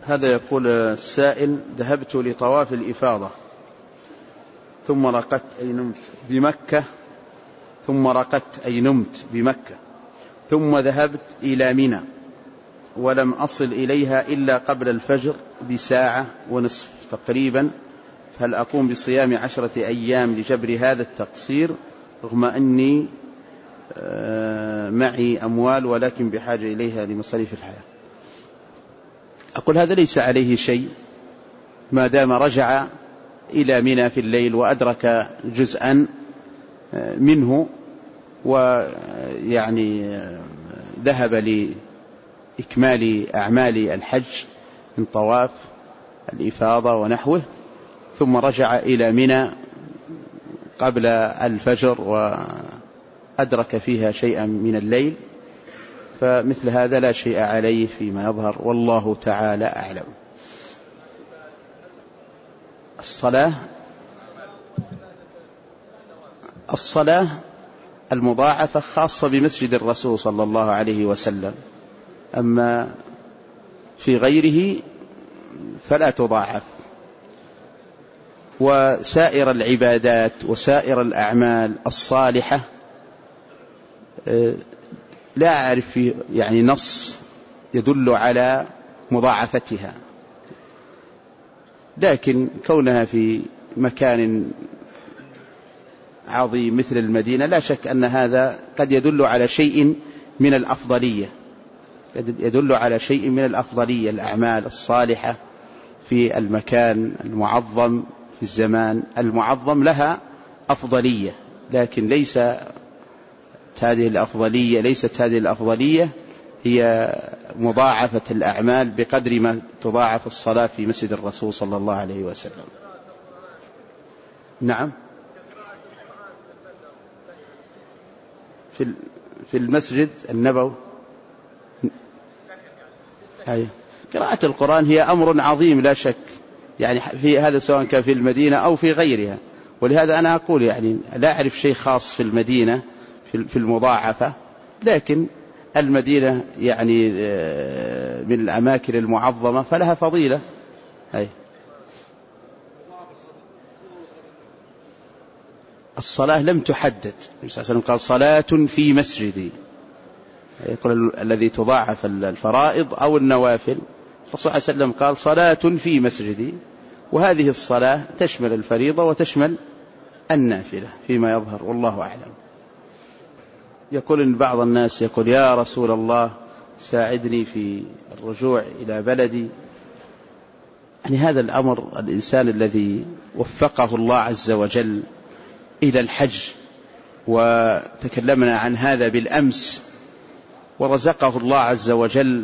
هذا يقول السائل: ذهبت لطواف الإفاضة ثم رقدت أي نمت بمكة ثم ذهبت إلى منى ولم أصل إليها إلا قبل الفجر بساعة ونصف تقريبا، هل أقوم بصيام 10 أيام لجبر هذا التقصير رغم أني معي أموال ولكن بحاجة إليها لمصاريف الحياة؟ أقول هذا ليس عليه شيء ما دام رجع إلى منى في الليل وأدرك جزءا منه ويعني ذهب لإكمال أعمال الحج من طواف الإفاضة ونحوه، ثم رجع إلى منى قبل الفجر وأدرك فيها شيئا من الليل، فمثل هذا لا شيء عليه فيما يظهر، والله تعالى أعلم. الصلاة المضاعفة خاصة بمسجد الرسول صلى الله عليه وسلم، أما في غيره فلا تضاعف. وسائر العبادات وسائر الأعمال الصالحة لا أعرف يعني نص يدل على مضاعفتها، لكن كونها في مكان عظيم مثل المدينة لا شك أن هذا قد يدل على شيء من الأفضلية، الأعمال الصالحة في المكان المعظم في الزمان المعظم لها أفضلية، لكن ليست هذه الأفضلية هي مضاعفة الأعمال بقدر ما تضاعف الصلاة في مسجد الرسول صلى الله عليه وسلم. نعم، في المسجد النبوي قراءة القرآن هي أمر عظيم لا شك، يعني في هذا سواء كان في المدينة أو في غيرها، ولهذا أنا أقول يعني لا أعرف شيء خاص في المدينة في المضاعفة، لكن المدينة يعني من الأماكن المعظمة فلها فضيلة. الصلاة لم تحدد، النبي صلى الله عليه وسلم قال صلاة في مسجدي، يقول الذي تضاعف الفرائض أو النوافل، الرسول صلى الله عليه وسلم قال صلاة في مسجدي، وهذه الصلاة تشمل الفريضة وتشمل النافلة فيما يظهر، والله أعلم. يقول إن بعض الناس يقول: يا رسول الله ساعدني في الرجوع إلى بلدي. يعني هذا الأمر الإنسان الذي وفقه الله عز وجل إلى الحج، وتكلمنا عن هذا بالأمس، ورزقه الله عز وجل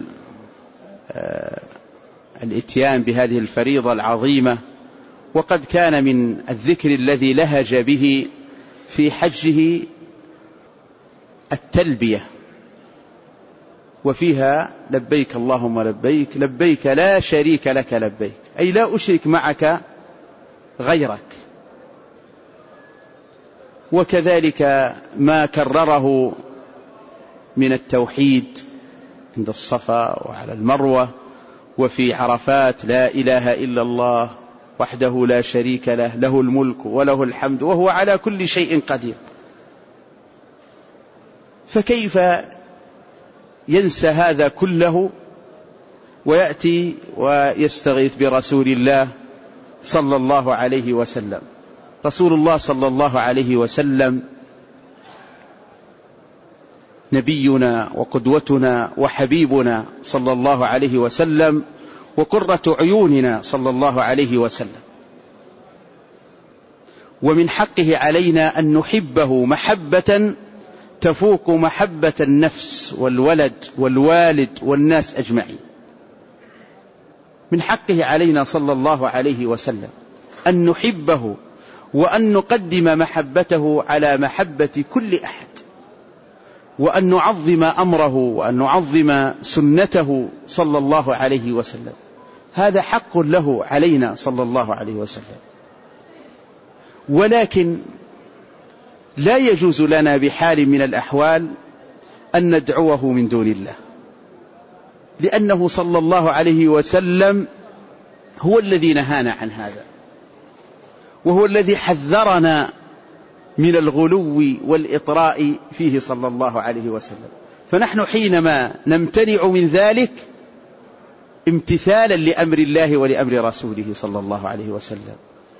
الإتيان بهذه الفريضة العظيمة، وقد كان من الذكر الذي لهج به في حجه التلبية، وفيها لبيك اللهم لبيك لبيك لا شريك لك لبيك، أي لا أشرك معك غيرك. وكذلك ما كرره من التوحيد عند الصفا وعلى المروة وفي عرفات: لا إله إلا الله وحده لا شريك له له الملك وله الحمد وهو على كل شيء قدير. فكيف ينسى هذا كله ويأتي ويستغيث برسول الله صلى الله عليه وسلم؟ رسول الله صلى الله عليه وسلم نبينا وقدوتنا وحبيبنا صلى الله عليه وسلم وقرة عيوننا صلى الله عليه وسلم، ومن حقه علينا أن نحبه محبة تفوق محبة النفس والولد والوالد والناس أجمعين. من حقه علينا صلى الله عليه وسلم أن نحبه وأن نقدم محبته على محبة كل أحد، وأن نعظم أمره وأن نعظم سنته صلى الله عليه وسلم. هذا حق له علينا صلى الله عليه وسلم، ولكن لا يجوز لنا بحال من الأحوال أن ندعوه من دون الله، لأنه صلى الله عليه وسلم هو الذي نهانا عن هذا، وهو الذي حذرنا من الغلو والإطراء فيه صلى الله عليه وسلم. فنحن حينما نمتنع من ذلك امتثالا لأمر الله ولأمر رسوله صلى الله عليه وسلم،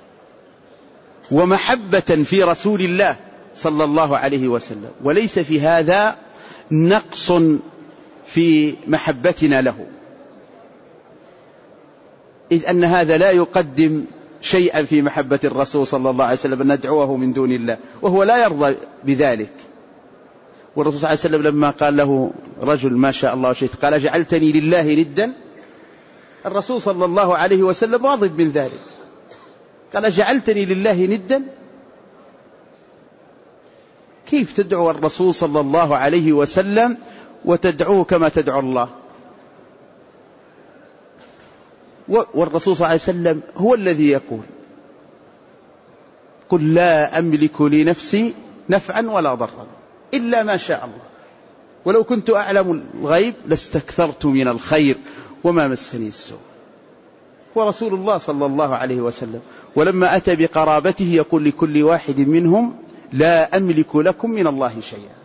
ومحبة في رسول الله صلى الله عليه وسلم، وليس في هذا نقص في محبتنا له، إذ أن هذا لا يقدم شيئا في محبة الرسول صلى الله عليه وسلم أن ندعوه من دون الله، وهو لا يرضى بذلك. والرسول صلى الله عليه وسلم لما قال له رجل ما شاء الله وشئت قال جعلتني لله ندا، الرسول صلى الله عليه وسلم غاضب من ذلك، قال جعلتني لله ندا. كيف تدعو الرسول صلى الله عليه وسلم وتدعوه كما تدعو الله؟ والرسول صلى الله عليه وسلم هو الذي يقول قل لا أملك لنفسي نفعا ولا ضرا إلا ما شاء الله ولو كنت أعلم الغيب لاستكثرت من الخير وما مسني السوء. ورسول الله صلى الله عليه وسلم ولما أتى بقرابته يقول لكل واحد منهم لا أملك لكم من الله شيئا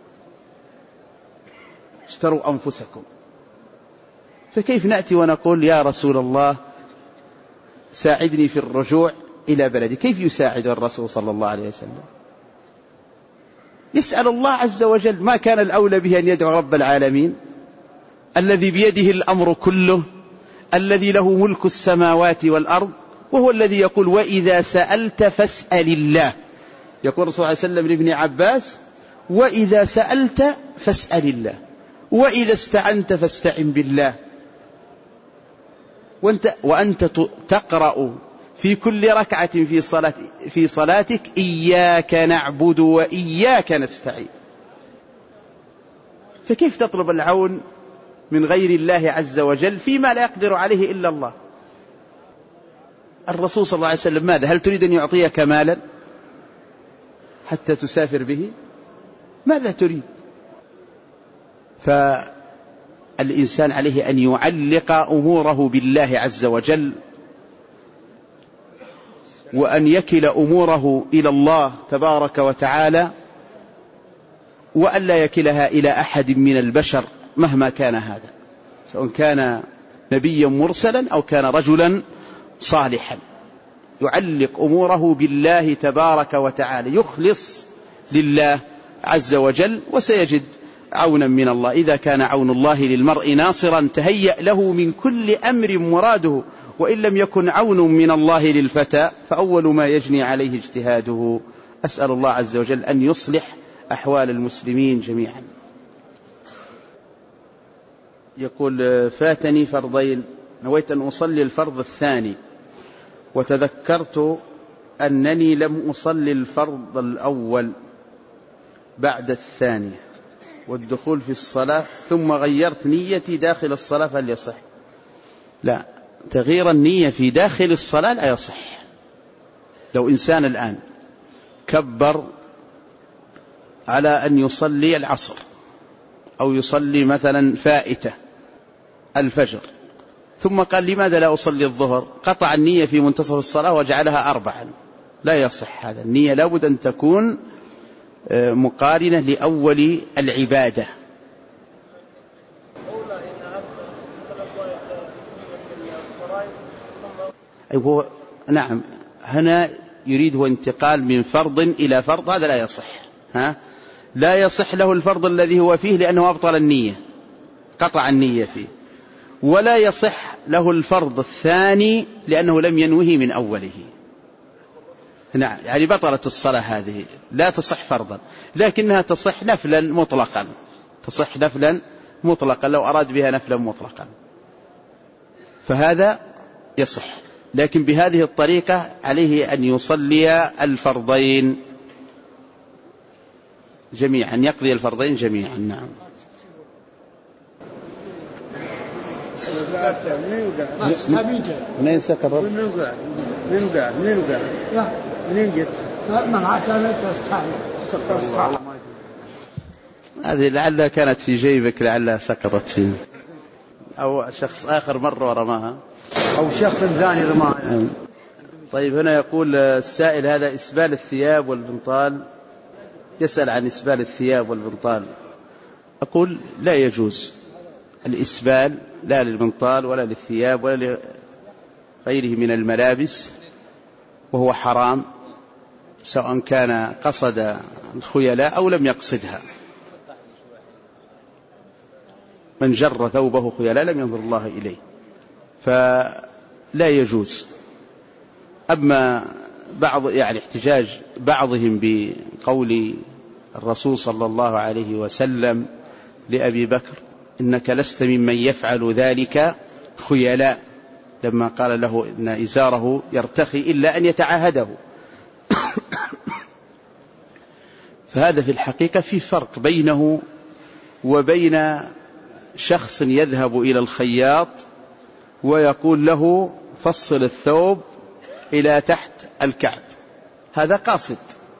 اشتروا أنفسكم. فكيف نأتي ونقول يا رسول الله ساعدني في الرجوع إلى بلدي؟ كيف يساعد الرسول صلى الله عليه وسلم؟ يسأل الله عز وجل. ما كان الأولى به أن يدعو رب العالمين الذي بيده الأمر كله، الذي له ملك السماوات والأرض، وهو الذي يقول وإذا سألت فاسأل الله. يقول الرسول صلى الله عليه وسلم لابن عباس وإذا سألت فاسأل الله وإذا استعنت فاستعن بالله. وأنت تقرأ في كل ركعة في صلاتك إياك نعبد وإياك نستعين. فكيف تطلب العون من غير الله عز وجل فيما لا يقدر عليه إلا الله؟ الرسول صلى الله عليه وسلم ماذا؟ هل تريد أن يعطيك مالا حتى تسافر به؟ ماذا تريد؟ فالإنسان عليه أن يعلق أموره بالله عز وجل، وأن يكل أموره إلى الله تبارك وتعالى، وأن لا يكلها إلى أحد من البشر مهما كان هذا، سواء كان نبيا مرسلا أو كان رجلا صالحا. يعلق أموره بالله تبارك وتعالى، يخلص لله عز وجل، وسيجد عونا من الله. إذا كان عون الله للمرء ناصرا تهيأ له من كل أمر مراده، وإن لم يكن عون من الله للفتى فأول ما يجني عليه اجتهاده. أسأل الله عز وجل أن يصلح أحوال المسلمين جميعا. يقول فاتني فرضين، نويت أن أصلي الفرض الثاني وتذكرت أنني لم أصلي الفرض الأول بعد الثاني والدخول في الصلاة، ثم غيرت نيتي داخل الصلاة، فهل يصح؟ لا، تغيير النية في داخل الصلاة لا يصح. لو إنسان الآن كبر على أن يصلي العصر أو يصلي مثلا فائتة الفجر، ثم قال لماذا لا أصلي الظهر، قطع النية في منتصف الصلاة وجعلها 4، لا يصح هذا. النية لابد أن تكون مقارنة لأول العبادة. أيوة نعم، هنا يريد هو انتقال من فرض إلى فرض، هذا لا يصح. لا يصح له الفرض الذي هو فيه لأنه أبطل النية، قطع النية فيه، ولا يصح له الفرض الثاني لأنه لم ينوه من أوله. نعم، يعني بطلت الصلاة هذه، لا تصح فرضا، لكنها تصح نفلا مطلقا، تصح نفلا مطلقا لو أراد بها نفلا مطلقا، فهذا يصح. لكن بهذه الطريقة عليه أن يصلي الفرضين جميعا، يقضي الفرضين جميعا. نعم. منين سكر؟ منين جت؟ هذه لعلها كانت في جيبك، لعلها سقطت فيه. أو شخص آخر مر ورماها أو شخص ثاني رماها. طيب هنا يقول السائل هذا إسبال الثياب والبنطال، يسأل عن إسبال الثياب والبنطال. أقول لا يجوز الإسبال لا للبنطال ولا للثياب ولا لغيره من الملابس، وهو حرام سواء كان قصد الخيلاء أو لم يقصدها. من جر ثوبه خيلاء لم ينظر الله إليه، فلا يجوز. أما بعض احتجاج بعضهم بقول الرسول صلى الله عليه وسلم لأبي بكر إنك لست ممن يفعل ذلك خيلاء، لما قال له إن إزاره يرتخي إلا أن يتعاهده. فهذا في الحقيقة في فرق بينه وبين شخص يذهب إلى الخياط ويقول له فصل الثوب إلى تحت الكعب، هذا قاصد.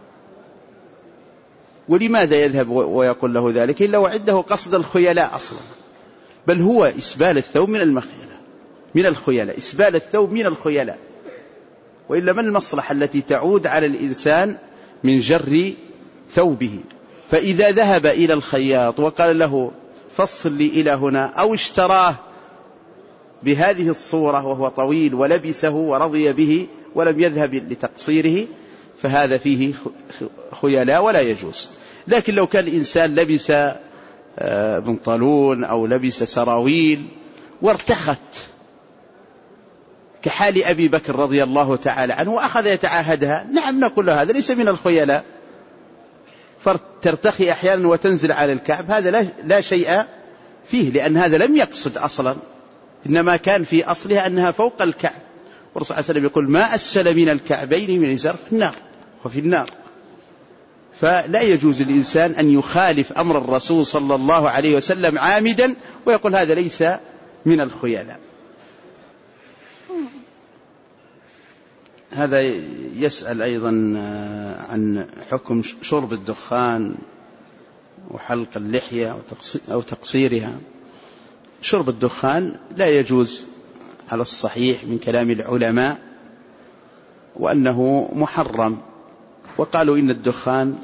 ولماذا يذهب ويقول له ذلك إلا وعنده قصد الخيلاء أصلا؟ بل هو إسبال الثوب من الخيلاء، إسبال الثوب من الخيلاء. وإلا ما المصلحة التي تعود على الإنسان من جر ثوبه؟ فإذا ذهب إلى الخياط وقال له فصل لي إلى هنا، أو اشتراه بهذه الصورة وهو طويل ولبسه ورضي به ولم يذهب لتقصيره، فهذا فيه خيلاء ولا يجوز. لكن لو كان الإنسان لبس بنطلون أو لبس سراويل وارتخت كحال أبي بكر رضي الله تعالى عنه وأخذ يتعاهدها، نعم نقول له هذا ليس من الخيلاء، فترتخي أحيانا وتنزل على الكعب، هذا لا شيء فيه، لأن هذا لم يقصد أصلا، إنما كان في أصلها أنها فوق الكعب. والرسول صلى الله عليه وسلم يقول ما أسفل من الكعبين من الإزار في النار وفي النار. فلا يجوز الإنسان أن يخالف أمر الرسول صلى الله عليه وسلم عامدا ويقول هذا ليس من الخيلاء. هذا يسأل أيضا عن حكم شرب الدخان وحلق اللحية أو تقصيرها. شرب الدخان لا يجوز على الصحيح من كلام العلماء، وأنه محرم، وقالوا إن الدخان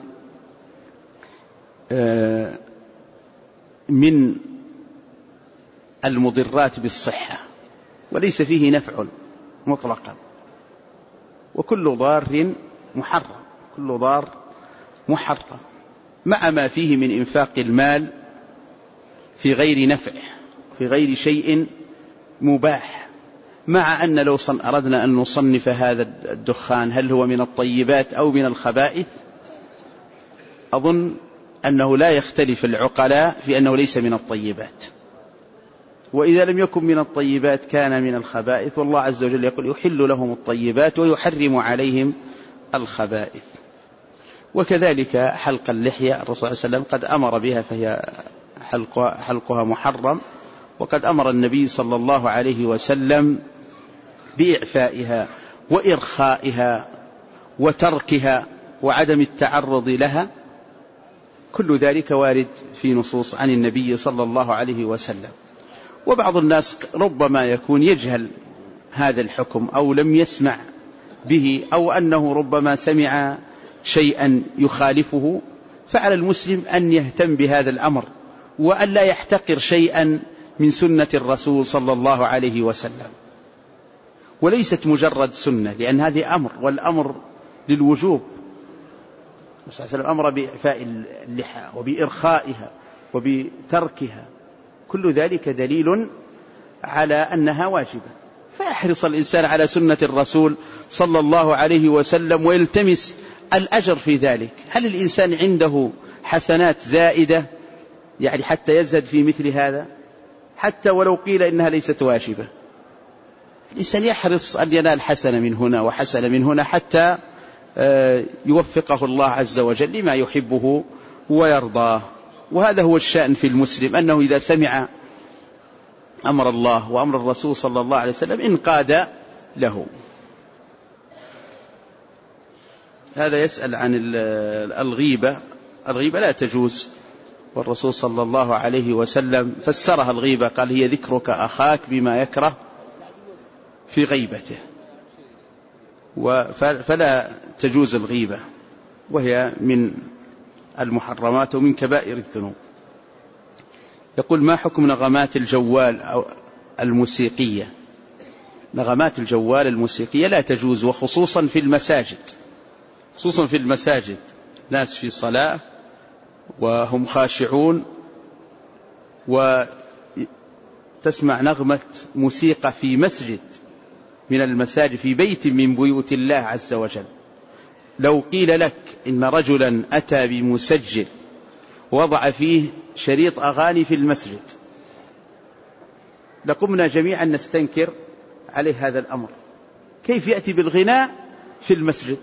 من المضرات بالصحة وليس فيه نفع مطلقا، وكل ضار محرم، كل ضار محرم، مع ما فيه من إنفاق المال في غير نفع في غير شيء مباح. مع أن لو أردنا أن نصنف هذا الدخان هل هو من الطيبات أو من الخبائث، أظن أنه لا يختلف العقلاء في أنه ليس من الطيبات، وإذا لم يكن من الطيبات كان من الخبائث، والله عز وجل يقول يحل لهم الطيبات ويحرم عليهم الخبائث. وكذلك حلق اللحية، الرسول صلى الله عليه وسلم قد أمر بها فهي حلقها محرم، وقد أمر النبي صلى الله عليه وسلم بإعفائها وإرخائها وتركها وعدم التعرض لها. كل ذلك وارد في نصوص عن النبي صلى الله عليه وسلم. وبعض الناس ربما يكون يجهل هذا الحكم أو لم يسمع به، أو أنه ربما سمع شيئا يخالفه، فعلى المسلم أن يهتم بهذا الأمر وأن لا يحتقر شيئا من سنة الرسول صلى الله عليه وسلم. وليست مجرد سنة، لأن هذه أمر، والأمر للوجوب. صلى الله عليه وسلم أمر بإعفاء اللحى وبإرخائها وبتركها، كل ذلك دليل على أنها واجبة. فيحرص الإنسان على سنة الرسول صلى الله عليه وسلم ويلتمس الأجر في ذلك. هل الإنسان عنده حسنات زائدة يعني حتى يزهد في مثل هذا؟ حتى ولو قيل إنها ليست واجبة، الإنسان يحرص أن ينال حسنة من هنا وحسنة من هنا حتى يوفقه الله عز وجل لما يحبه ويرضاه. وهذا هو الشأن في المسلم، أنه إذا سمع أمر الله وأمر الرسول صلى الله عليه وسلم انقاد له. هذا يسأل عن الغيبة. الغيبة لا تجوز والرسول صلى الله عليه وسلم فسرها الغيبة، قال هي ذكرك أخاك بما يكره في غيبته، فلا تجوز الغيبة، وهي من المحرمات ومن كبائر الذنوب. يقول: ما حكم نغمات الجوال أو الموسيقية؟ نغمات الجوال الموسيقية لا تجوز، وخصوصا في المساجد، خصوصا في المساجد، ناس في صلاة وهم خاشعون وتسمع نغمة موسيقى في مسجد من المساجد، في بيت من بيوت الله عز وجل. لو قيل لك إن رجلا أتى بمسجل وضع فيه شريط أغاني في المسجد لقمنا جميعا نستنكر عليه هذا الأمر. كيف يأتي بالغناء في المسجد؟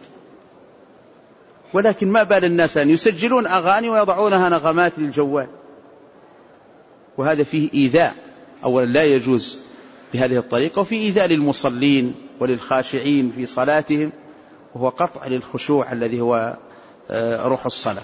ولكن ما بال الناس أن يسجلون أغاني ويضعونها نغمات للجوال، وهذا فيه إيذاء. أولا لا يجوز بهذه الطريقة، وفي إيذاء للمصلين وللخاشعين في صلاتهم، وهو قطع للخشوع الذي هو روح الصلاة.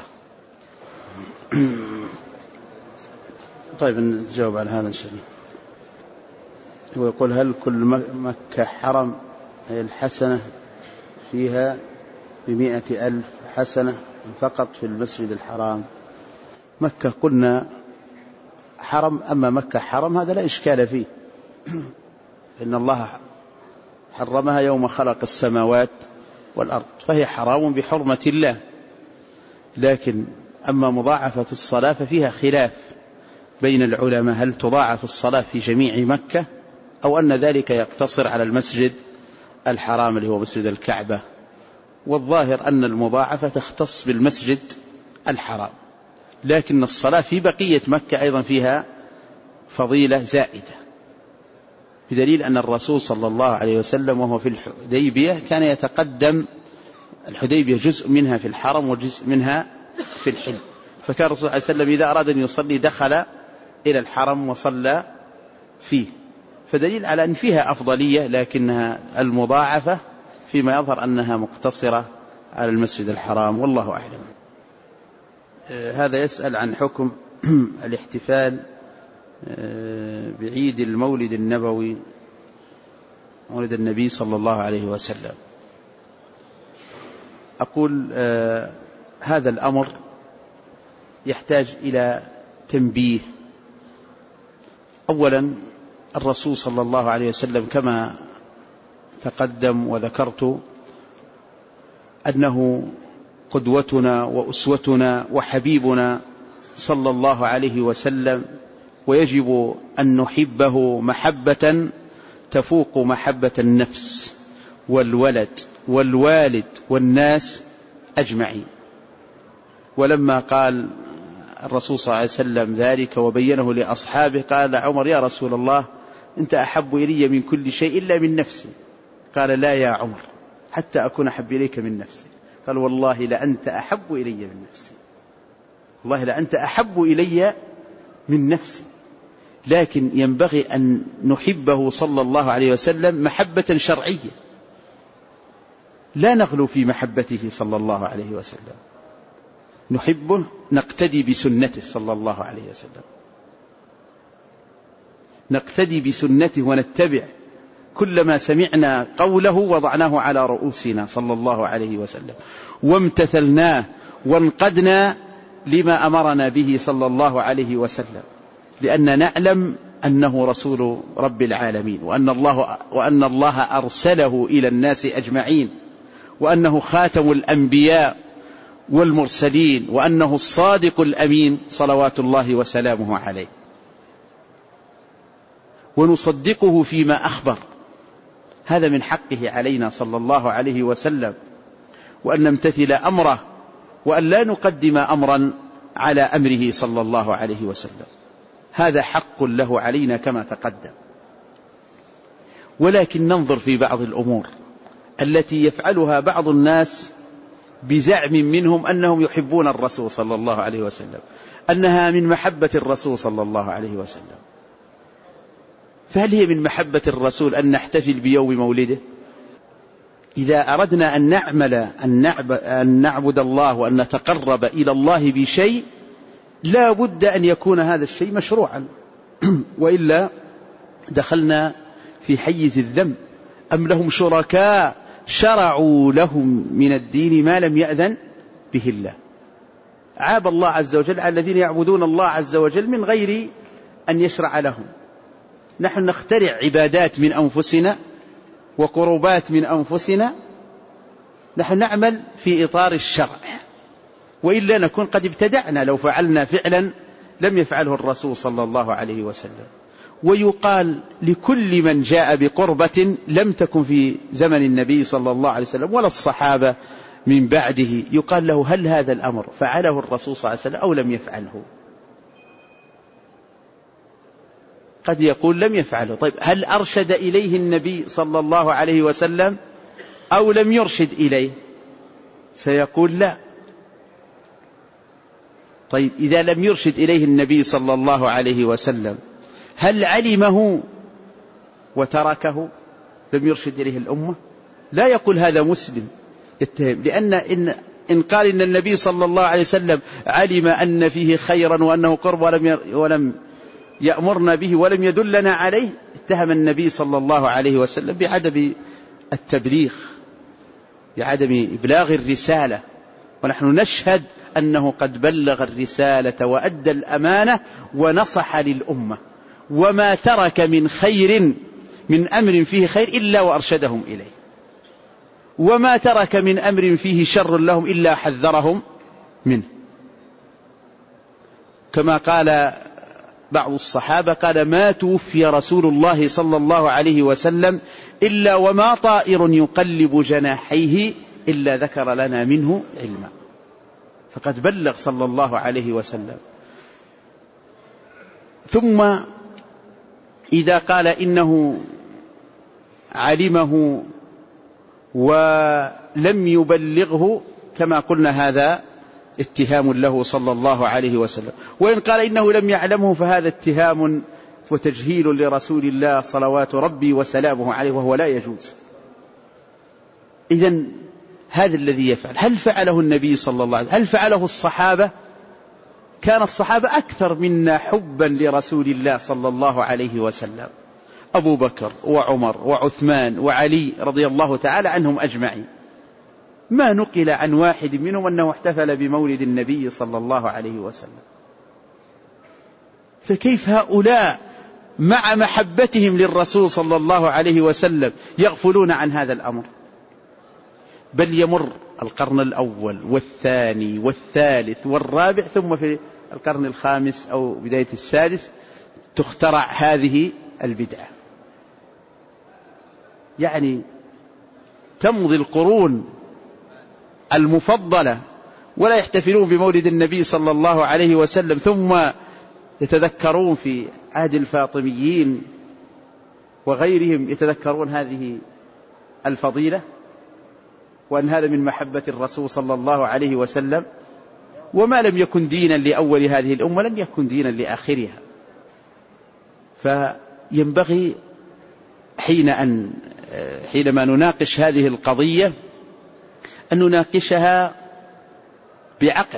طيب نجاوب على هذا إن شاء الله. هو يقول: هل كل مكة حرم الحسنة فيها ب100,000 حسنة فقط في المسجد الحرام؟ مكة قلنا حرم، أما مكة حرم هذا لا إشكال فيه، إن الله حرمها يوم خلق السماوات والأرض، فهي حرام بحرمة الله. لكن أما مضاعفة الصلاة ففيها خلاف بين العلماء، هل تضاعف الصلاة في جميع مكة أو أن ذلك يقتصر على المسجد الحرام اللي هو مسجد الكعبة؟ والظاهر أن المضاعفة تختص بالمسجد الحرام، لكن الصلاة في بقية مكة أيضا فيها فضيلة زائدة، بدليل أن الرسول صلى الله عليه وسلم وهو في الحديبية كان يتقدم. الحديبية جزء منها في الحرم وجزء منها في الحل، فكان الرسول صلى الله عليه وسلم إذا أراد أن يصلي دخل إلى الحرم وصلى فيه، فدليل على أن فيها أفضلية، لكنها المضاعفة فيما يظهر أنها مقتصرة على المسجد الحرام، والله أعلم. هذا يسأل عن حكم الاحتفال بعيد المولد النبوي، مولد النبي صلى الله عليه وسلم. أقول هذا الأمر يحتاج إلى تنبيه. أولا الرسول صلى الله عليه وسلم كما تقدم وذكرت أنه قدوتنا وأسوتنا وحبيبنا صلى الله عليه وسلم، ويجب أن نحبه محبة تفوق محبة النفس والولد والوالد والناس أجمعين. ولما قال الرسول صلى الله عليه وسلم ذلك وبينه لأصحابه قال عمر: يا رسول الله أنت أحب إلي من كل شيء إلا من نفسي. قال: لا يا عمر، حتى أكون أحب إليك من نفسي. قال: والله لأنت أحب إلي من نفسي، والله لأنت أحب إلي من نفسي. لكن ينبغي أن نحبه صلى الله عليه وسلم محبة شرعية، لا نغلو في محبته صلى الله عليه وسلم، نحبه نقتدي بسنته صلى الله عليه وسلم، نقتدي بسنته ونتبع كلما سمعنا قوله وضعناه على رؤوسنا صلى الله عليه وسلم، وامتثلناه وانقدنا لما أمرنا به صلى الله عليه وسلم، لأن نعلم أنه رسول رب العالمين، وأن الله أرسله إلى الناس أجمعين، وأنه خاتم الأنبياء والمرسلين، وأنه الصادق الأمين صلوات الله وسلامه عليه، ونصدقه فيما أخبر. هذا من حقه علينا صلى الله عليه وسلم، وأن نمتثل أمره، وأن لا نقدم أمرا على أمره صلى الله عليه وسلم، هذا حق له علينا كما تقدم. ولكن ننظر في بعض الأمور التي يفعلها بعض الناس بزعم منهم أنهم يحبون الرسول صلى الله عليه وسلم، أنها من محبة الرسول صلى الله عليه وسلم. فهل هي من محبة الرسول أن نحتفل بيوم مولده؟ إذا أردنا أن نعبد الله وأن نتقرب إلى الله بشيء لا بد أن يكون هذا الشيء مشروعا، وإلا دخلنا في حيز الذنب. أم لهم شركاء شرعوا لهم من الدين ما لم يأذن به الله. عاب الله عز وجل على الذين يعبدون الله عز وجل من غير أن يشرع لهم. نحن نخترع عبادات من أنفسنا وقربات من أنفسنا، نحن نعمل في إطار الشرع، وإلا نكون قد ابتدعنا لو فعلنا فعلا لم يفعله الرسول صلى الله عليه وسلم. ويقال لكل من جاء بقربة لم تكن في زمن النبي صلى الله عليه وسلم ولا الصحابة من بعده، يقال له هل هذا الأمر فعله الرسول صلى الله عليه وسلم أو لم يفعله؟ قد يقول لم يفعله. طيب هل أرشد إليه النبي صلى الله عليه وسلم أو لم يرشد إليه؟ سيقول لا. طيب إذا لم يرشد إليه النبي صلى الله عليه وسلم هل علمه وتركه؟ لم يرشد إليه الأمة؟ لا يقول هذا مسلم يتهم، لأن إن قال إن النبي صلى الله عليه وسلم علم أن فيه خيرا وأنه قرب ولم يأمرنا به ولم يدلنا عليه، اتهم النبي صلى الله عليه وسلم بعدم التبليغ، بعدم إبلاغ الرسالة. ونحن نشهد أنه قد بلغ الرسالة وأدى الأمانة ونصح للأمة، وما ترك من خير من أمر فيه خير إلا وأرشدهم إليه، وما ترك من أمر فيه شر لهم إلا حذرهم منه. كما قال بعض الصحابة قال ما توفي رسول الله صلى الله عليه وسلم إلا وما طائر يقلب جناحيه إلا ذكر لنا منه علما. فقد بلغ صلى الله عليه وسلم. ثم إذا قال إنه علمه ولم يبلغه كما قلنا هذا اتهام له صلى الله عليه وسلم. وإن قال إنه لم يعلمه فهذا اتهام وتجهيل لرسول الله صلوات ربي وسلامه عليه، وهو لا يجوز. إذن هذا الذي يفعل. هل فعله النبي صلى الله عليه وسلم؟ هل فعله الصحابة؟ كان الصحابة أكثر منا حبا لرسول الله صلى الله عليه وسلم، أبو بكر وعمر وعثمان وعلي رضي الله تعالى عنهم أجمعين، ما نقل عن واحد منهم أنه احتفل بمولد النبي صلى الله عليه وسلم. فكيف هؤلاء مع محبتهم للرسول صلى الله عليه وسلم يغفلون عن هذا الأمر؟ بل يمر القرن الأول والثاني والثالث والرابع، ثم في القرن الخامس أو بداية السادس تخترع هذه البدعة. يعني تمضي القرون المفضلة ولا يحتفلون بمولد النبي صلى الله عليه وسلم، ثم يتذكرون في عهد الفاطميين وغيرهم يتذكرون هذه الفضيلة، وأن هذا من محبة الرسول صلى الله عليه وسلم. وما لم يكن دينا لأول هذه الأمة لن يكن دينا لآخرها. فينبغي حينما نناقش هذه القضية أن نناقشها بعقل،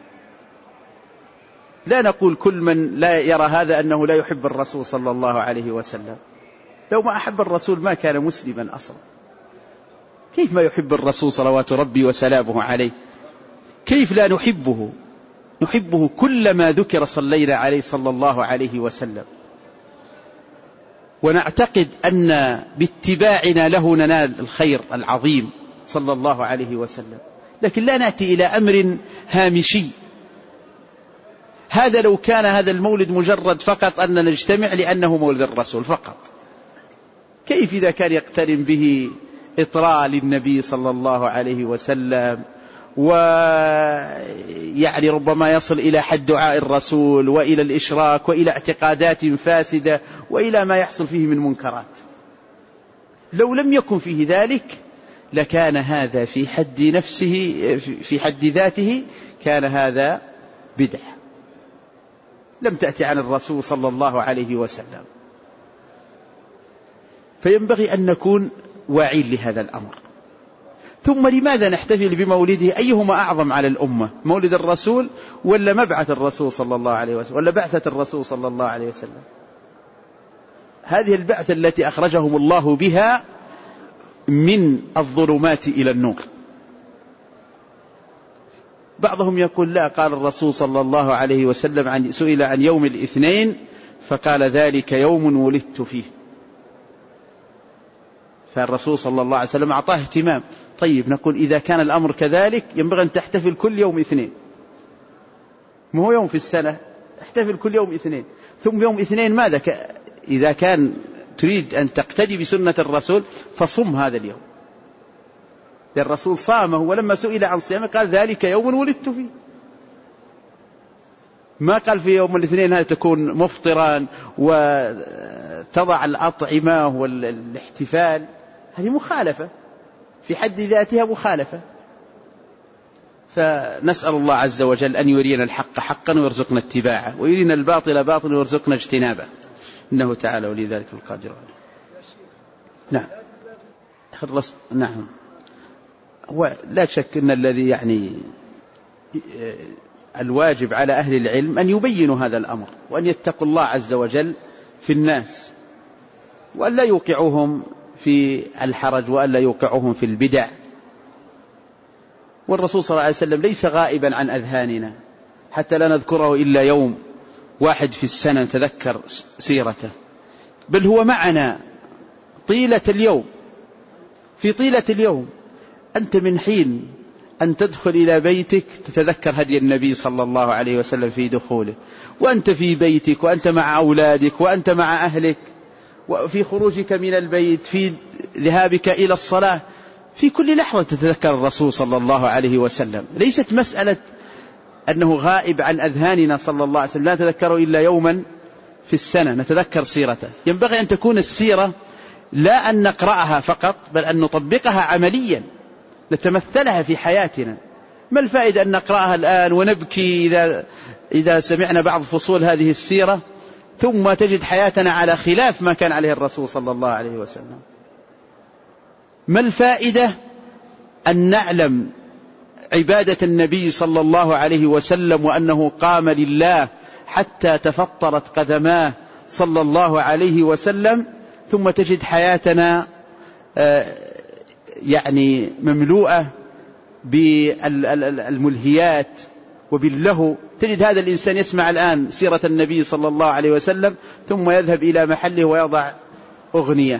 لا نقول كل من لا يرى هذا أنه لا يحب الرسول صلى الله عليه وسلم. لو ما أحب الرسول ما كان مسلما أصلا. كيف ما يحب الرسول صلوات ربي وسلامه عليه؟ كيف لا نحبه؟ نحبه كلما ذكر صلينا عليه صلى الله عليه وسلم، ونعتقد أن باتباعنا له ننال الخير العظيم صلى الله عليه وسلم. لكن لا نأتي إلى أمر هامشي. هذا لو كان هذا المولد مجرد فقط أن نجتمع لأنه مولد الرسول فقط، كيف إذا كان يقترن به إطراء للنبي صلى الله عليه وسلم، ويعني ربما يصل إلى حد دعاء الرسول وإلى الإشراك وإلى اعتقادات فاسدة وإلى ما يحصل فيه من منكرات. لو لم يكن فيه ذلك لكان هذا في حد نفسه في حد ذاته كان هذا بدعة لم تأتي عن الرسول صلى الله عليه وسلم. فينبغي أن نكون واعين لهذا الأمر. ثم لماذا نحتفل بمولده؟ أيهما أعظم على الأمة، مولد الرسول ولا مبعث الرسول صلى الله عليه وسلم، ولا بعثة الرسول صلى الله عليه وسلم؟ هذه البعثة التي أخرجهم الله بها من الظلمات إلى النور. بعضهم يقول لا، قال الرسول صلى الله عليه وسلم سئل عن يوم الاثنين فقال ذلك يوم ولدت فيه. فالرسول صلى الله عليه وسلم أعطاه اهتمام. طيب نقول إذا كان الأمر كذلك ينبغي أن تحتفل كل يوم اثنين، ما هو يوم في السنة، احتفل كل يوم اثنين. ثم يوم اثنين ماذا إذا كان تريد أن تقتدي بسنة الرسول فصم هذا اليوم. الرسول صامه، ولما سئل عن صيامه قال ذلك يوم ولدت فيه. ما قال في يوم الاثنين هذا تكون مفطرا وتضع الأطعمة والاحتفال. هذه مخالفة في حد ذاتها، مخالفة. فنسأل الله عز وجل أن يرينا الحق حقا ويرزقنا اتباعه، ويرينا الباطل باطلا ويرزقنا اجتنابه، إنه تعالى ولي ذلك القادر. نعم نعم. ولا شك أن الذي يعني الواجب على أهل العلم أن يبينوا هذا الأمر، وأن يتقوا الله عز وجل في الناس، وأن لا يوقعوهم في الحرج، وأن لا يوقعوهم في البدع. والرسول صلى الله عليه وسلم ليس غائبا عن أذهاننا حتى لا نذكره إلا يوم واحد في السنة نتذكر سيرته، بل هو معنا طيلة اليوم. في طيلة اليوم أنت من حين أن تدخل إلى بيتك تتذكر هدي النبي صلى الله عليه وسلم في دخوله، وأنت في بيتك، وأنت مع أولادك، وأنت مع أهلك، وفي خروجك من البيت، في ذهابك إلى الصلاة، في كل لحظة تتذكر الرسول صلى الله عليه وسلم. ليست مسألة أنه غائب عن أذهاننا صلى الله عليه وسلم، لا نتذكره إلا يوما في السنة نتذكر سيرته. ينبغي أن تكون السيرة لا أن نقرأها فقط، بل أن نطبقها عمليا، نتمثلها في حياتنا. ما الفائدة أن نقرأها الآن ونبكي إذا سمعنا بعض فصول هذه السيرة، ثم تجد حياتنا على خلاف ما كان عليه الرسول صلى الله عليه وسلم؟ ما الفائدة أن نعلم عبادة النبي صلى الله عليه وسلم، وأنه قام لله حتى تفطرت قدماه صلى الله عليه وسلم، ثم تجد حياتنا يعني مملوءة بالملهيات وباللهو. تجد هذا الإنسان يسمع الآن سيرة النبي صلى الله عليه وسلم ثم يذهب إلى محله ويضع أغنية،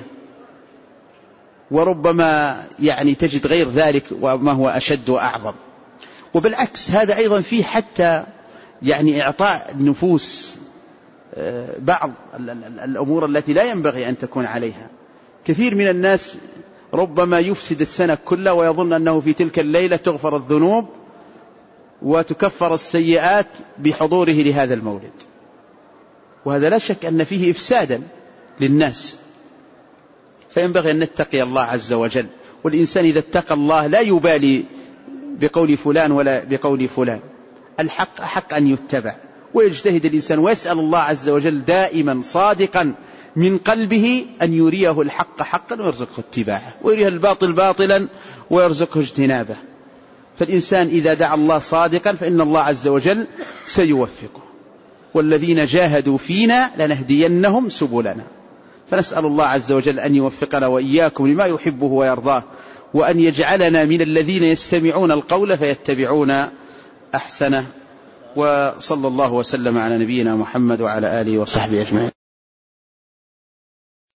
وربما يعني تجد غير ذلك وما هو أشد وأعظم. وبالعكس هذا أيضا فيه حتى يعني إعطاء النفوس بعض الأمور التي لا ينبغي أن تكون عليها. كثير من الناس ربما يفسد السنة كلها ويظن أنه في تلك الليلة تغفر الذنوب وتكفر السيئات بحضوره لهذا المولد، وهذا لا شك أن فيه إفسادا للناس. فينبغي أن نتقي الله عز وجل، والإنسان إذا اتقى الله لا يبالي بقول فلان ولا بقول فلان. الحق حق أن يتبع، ويجتهد الإنسان ويسأل الله عز وجل دائما صادقا من قلبه أن يريه الحق حقا ويرزقه اتباعه، ويريه الباطل باطلا ويرزقه اجتنابه. فالإنسان إذا دعا الله صادقا فإن الله عز وجل سيوفقه، والذين جاهدوا فينا لنهدينهم سبلنا. فنسأل الله عز وجل أن يوفقنا وإياكم لما يحبه ويرضاه، وأن يجعلنا من الذين يستمعون القول فيتبعون أحسنه. وصلى الله وسلم على نبينا محمد وعلى آله وصحبه أجمعين.